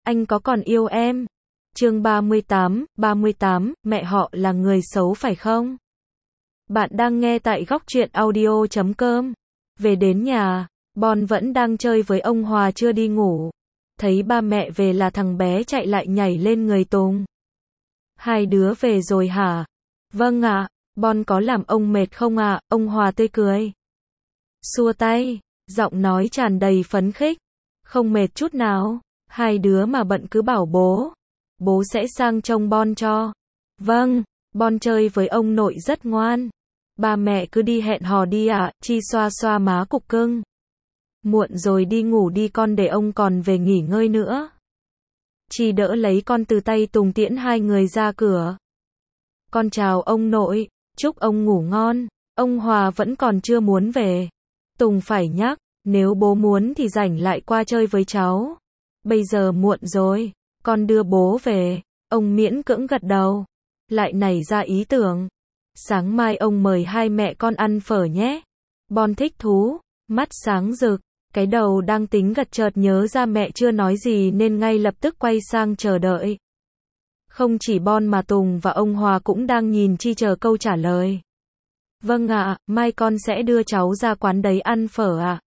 anh có còn yêu em? Chương 38, mẹ họ là người xấu phải không? Bạn đang nghe tại góc truyện audio.com. Về đến nhà, Bon vẫn đang chơi với ông Hòa chưa đi ngủ. Thấy ba mẹ về là thằng bé chạy lại nhảy lên người Tùng. Hai đứa về rồi hả? Vâng ạ, Bon có làm ông mệt không ạ? Ông Hòa tươi cười. Xua tay, giọng nói tràn đầy phấn khích. Không mệt chút nào, hai đứa mà bận cứ bảo bố sẽ sang trông Bon cho. Vâng, Bon chơi với ông nội rất ngoan. Ba mẹ cứ đi hẹn hò đi ạ, Chi xoa xoa má cục cưng. Muộn rồi đi ngủ đi con, để ông còn về nghỉ ngơi nữa. Chi đỡ lấy con từ tay Tùng tiễn hai người ra cửa. Con chào ông nội, chúc ông ngủ ngon. Ông Hòa vẫn còn chưa muốn về. Tùng phải nhắc, nếu bố muốn thì rảnh lại qua chơi với cháu. Bây giờ muộn rồi, con đưa bố về. Ông miễn cưỡng gật đầu. Lại nảy ra ý tưởng. Sáng mai ông mời hai mẹ con ăn phở nhé. Bon thích thú, mắt sáng rực. Cái đầu đang tính gật chợt nhớ ra mẹ chưa nói gì nên ngay lập tức quay sang chờ đợi. Không chỉ Bon mà Tùng và ông Hòa cũng đang nhìn Chi chờ câu trả lời. Vâng ạ, mai con sẽ đưa cháu ra quán đấy ăn phở ạ.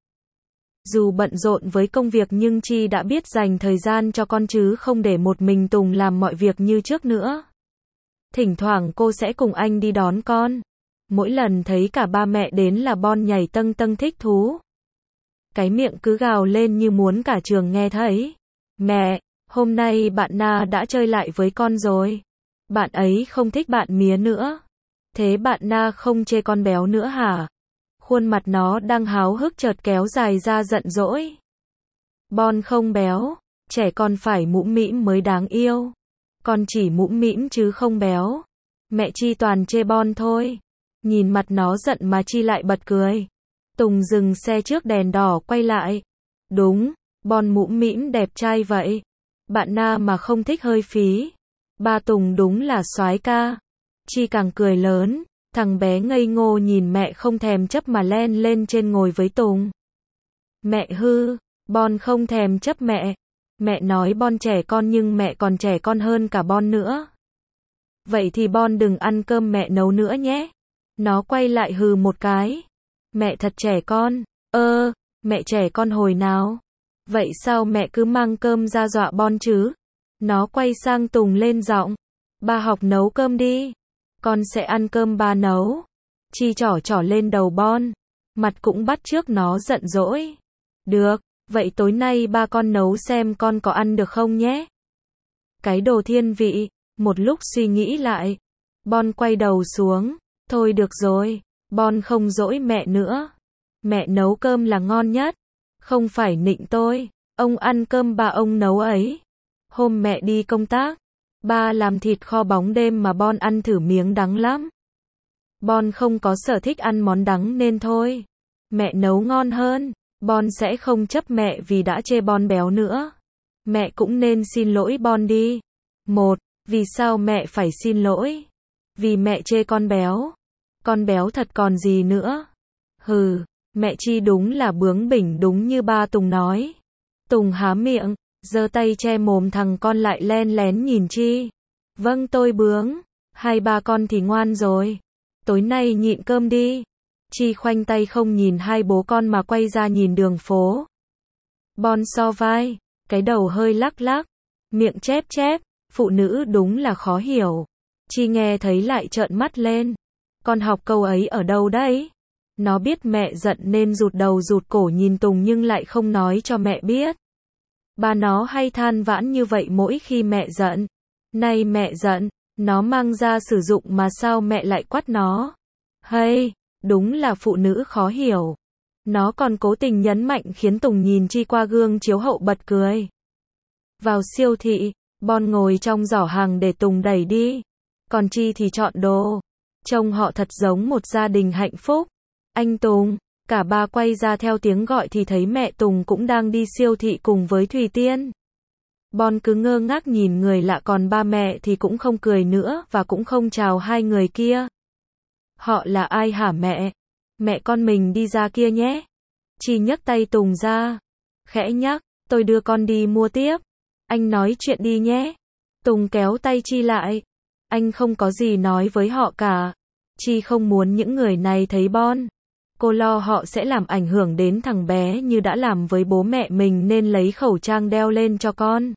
Dù bận rộn với công việc nhưng Chi đã biết dành thời gian cho con chứ không để một mình Tùng làm mọi việc như trước nữa. Thỉnh thoảng cô sẽ cùng anh đi đón con. Mỗi lần thấy cả ba mẹ đến là Bon nhảy tâng tâng thích thú. Cái miệng cứ gào lên như muốn cả trường nghe thấy. Mẹ, hôm nay bạn Na đã chơi lại với con rồi. Bạn ấy không thích bạn Mía nữa. Thế bạn Na không chê con béo nữa hả? Khuôn mặt nó đang háo hức chợt kéo dài ra giận dỗi. Bon không béo, trẻ con phải mũm mĩm mới đáng yêu. Con chỉ mũm mĩm chứ không béo. Mẹ Chi toàn chê Bon thôi. Nhìn mặt nó giận mà Chi lại bật cười. Tùng dừng xe trước đèn đỏ quay lại. Đúng, Bon mũm mĩm đẹp trai vậy. Bạn Na mà không thích hơi phí. Ba Tùng đúng là soái ca. Chi càng cười lớn. Thằng bé ngây ngô nhìn mẹ không thèm chấp mà len lên trên ngồi với Tùng. Mẹ hư, Bon không thèm chấp mẹ. Mẹ nói Bon trẻ con nhưng mẹ còn trẻ con hơn cả Bon nữa. Vậy thì Bon đừng ăn cơm mẹ nấu nữa nhé. Nó quay lại hừ một cái. Mẹ thật trẻ con. Mẹ trẻ con hồi nào? Vậy sao mẹ cứ mang cơm ra dọa Bon chứ? Nó quay sang Tùng lên giọng. Ba học nấu cơm đi. Con sẽ ăn cơm ba nấu. Chi trỏ lên đầu Bon. Mặt cũng bắt chước nó giận dỗi. Được, vậy tối nay ba con nấu xem con có ăn được không nhé? Cái đồ thiên vị. Một lúc suy nghĩ lại. Bon quay đầu xuống. Thôi được rồi. Bon không dỗi mẹ nữa. Mẹ nấu cơm là ngon nhất. Không phải nịnh tôi. Ông ăn cơm bà ông nấu ấy. Hôm mẹ đi công tác. Ba làm thịt kho bóng đêm mà Bon ăn thử miếng đắng lắm. Bon không có sở thích ăn món đắng nên thôi. Mẹ nấu ngon hơn. Bon sẽ không chấp mẹ vì đã chê Bon béo nữa. Mẹ cũng nên xin lỗi Bon đi. Vì sao mẹ phải xin lỗi? Vì mẹ chê con béo. Con béo thật còn gì nữa. Hừ, mẹ Chi đúng là bướng bỉnh đúng như ba Tùng nói. Tùng há miệng, giơ tay che mồm thằng con lại len lén nhìn Chi. Vâng tôi bướng. Hai ba con thì ngoan rồi. Tối nay nhịn cơm đi. Chi khoanh tay không nhìn hai bố con mà quay ra nhìn đường phố. Bon so vai, cái đầu hơi lắc lắc, miệng chép chép, phụ nữ đúng là khó hiểu. Chi nghe thấy lại trợn mắt lên. Con học câu ấy ở đâu đấy? Nó biết mẹ giận nên rụt đầu rụt cổ nhìn Tùng nhưng lại không nói cho mẹ biết. Ba nó hay than vãn như vậy mỗi khi mẹ giận. Nay mẹ giận, nó mang ra sử dụng mà sao mẹ lại quát nó? Hay, đúng là phụ nữ khó hiểu. Nó còn cố tình nhấn mạnh khiến Tùng nhìn Chi qua gương chiếu hậu bật cười. Vào siêu thị, Bon ngồi trong giỏ hàng để Tùng đẩy đi. Còn Chi thì chọn đồ. Trông họ thật giống một gia đình hạnh phúc. Anh Tùng, cả ba quay ra theo tiếng gọi thì thấy mẹ Tùng cũng đang đi siêu thị cùng với Thùy Tiên. Bon cứ ngơ ngác nhìn người lạ còn ba mẹ thì cũng không cười nữa và cũng không chào hai người kia. Họ là ai hả mẹ? Mẹ con mình đi ra kia nhé. Chi nhấc tay Tùng ra. Khẽ nhắc, tôi đưa con đi mua tiếp. Anh nói chuyện đi nhé. Tùng kéo tay Chi lại. Anh không có gì nói với họ cả. Chi không muốn những người này thấy Bon. Cô lo họ sẽ làm ảnh hưởng đến thằng bé như đã làm với bố mẹ mình nên lấy khẩu trang đeo lên cho con.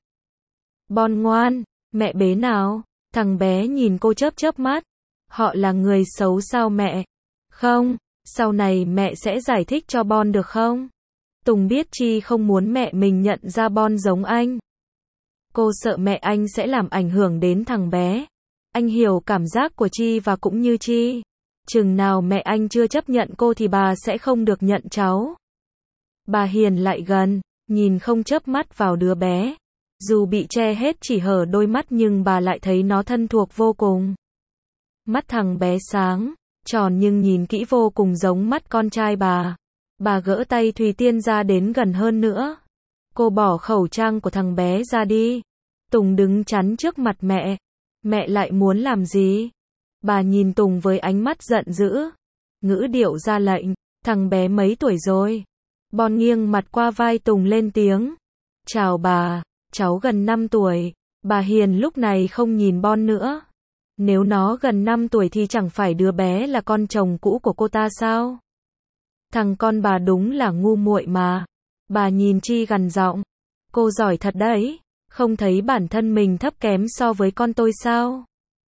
Bon ngoan, mẹ bế nào. Thằng bé nhìn cô chớp chớp mắt. Họ là người xấu sao mẹ? Không, sau này mẹ sẽ giải thích cho Bon được không? Tùng biết Chi không muốn mẹ mình nhận ra Bon giống anh. Cô sợ mẹ anh sẽ làm ảnh hưởng đến thằng bé. Anh hiểu cảm giác của Chi và cũng như Chi. Chừng nào mẹ anh chưa chấp nhận cô thì bà sẽ không được nhận cháu. Bà Hiền lại gần, nhìn không chớp mắt vào đứa bé. Dù bị che hết chỉ hở đôi mắt nhưng bà lại thấy nó thân thuộc vô cùng. Mắt thằng bé sáng, tròn nhưng nhìn kỹ vô cùng giống mắt con trai bà. Bà gỡ tay Thùy Tiên ra đến gần hơn nữa. Cô bỏ khẩu trang của thằng bé ra đi. Tùng đứng chắn trước mặt mẹ. Mẹ lại muốn làm gì? Bà nhìn Tùng với ánh mắt giận dữ. Ngữ điệu ra lệnh. Thằng bé mấy tuổi rồi? Bon nghiêng mặt qua vai Tùng lên tiếng. Chào bà, cháu gần 5 tuổi. Bà Hiền lúc này không nhìn Bon nữa. Nếu nó gần 5 tuổi thì chẳng phải đứa bé là con chồng cũ của cô ta sao? Thằng con bà đúng là ngu muội mà. Bà nhìn Chi gằn giọng. Cô giỏi thật đấy. Không thấy bản thân mình thấp kém so với con tôi sao?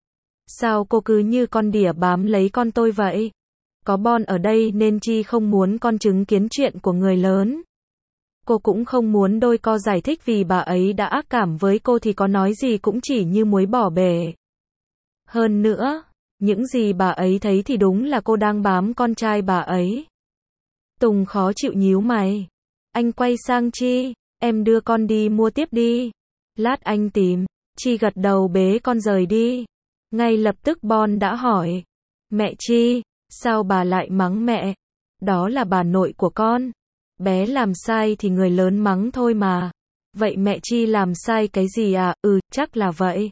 Sao cô cứ như con đỉa bám lấy con tôi vậy? Có Bon ở đây nên Chi không muốn con chứng kiến chuyện của người lớn. Cô cũng không muốn đôi co giải thích vì bà ấy đã ác cảm với cô thì có nói gì cũng chỉ như muối bỏ bể. Hơn nữa, những gì bà ấy thấy thì đúng là cô đang bám con trai bà ấy. Tùng khó chịu nhíu mày. Anh quay sang Chi, em đưa con đi mua tiếp đi. Lát anh tìm. Chi gật đầu bế con rời đi. Ngay lập tức Bon đã hỏi. Mẹ Chi, sao bà lại mắng mẹ? Đó là bà nội của con. Bé làm sai thì người lớn mắng thôi mà. Vậy mẹ Chi làm sai cái gì à? Chắc là vậy.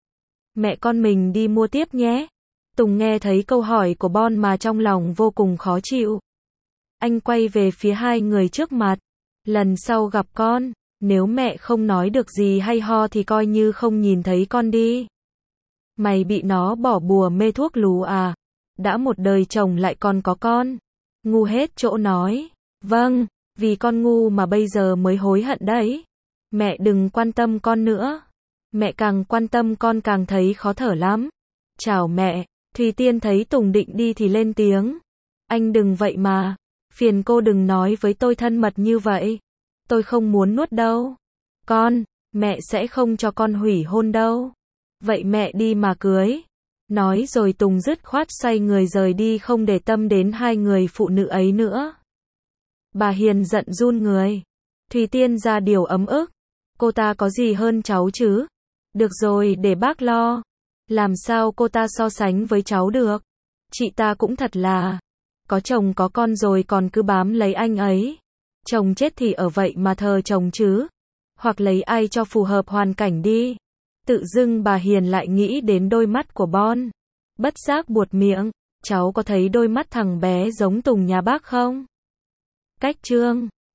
Mẹ con mình đi mua tiếp nhé. Tùng nghe thấy câu hỏi của Bon mà trong lòng vô cùng khó chịu. Anh quay về phía hai người trước mặt. Lần sau gặp con, nếu mẹ không nói được gì hay ho thì coi như không nhìn thấy con đi. Mày bị nó bỏ bùa mê thuốc lú à? Đã một đời chồng lại còn có con. Ngu hết chỗ nói. Vâng, vì con ngu mà bây giờ mới hối hận đấy. Mẹ đừng quan tâm con nữa. Mẹ càng quan tâm con càng thấy khó thở lắm. Chào mẹ. Thùy Tiên thấy Tùng định đi thì lên tiếng. Anh đừng vậy mà. Phiền cô đừng nói với tôi thân mật như vậy. Tôi không muốn nuốt đâu. Con, mẹ sẽ không cho con hủy hôn đâu. Vậy mẹ đi mà cưới. Nói rồi Tùng dứt khoát xoay người rời đi không để tâm đến hai người phụ nữ ấy nữa. Bà Hiền giận run người. Thùy Tiên ra điều ấm ức. Cô ta có gì hơn cháu chứ? Được rồi để bác lo. Làm sao cô ta so sánh với cháu được? Chị ta cũng thật là. Có chồng có con rồi còn cứ bám lấy anh ấy. Chồng chết thì ở vậy mà thờ chồng chứ. Hoặc lấy ai cho phù hợp hoàn cảnh đi. Tự dưng bà Hiền lại nghĩ đến đôi mắt của Bon. Bất giác buột miệng. Cháu có thấy đôi mắt thằng bé giống Tùng nhà bác không? Cách chương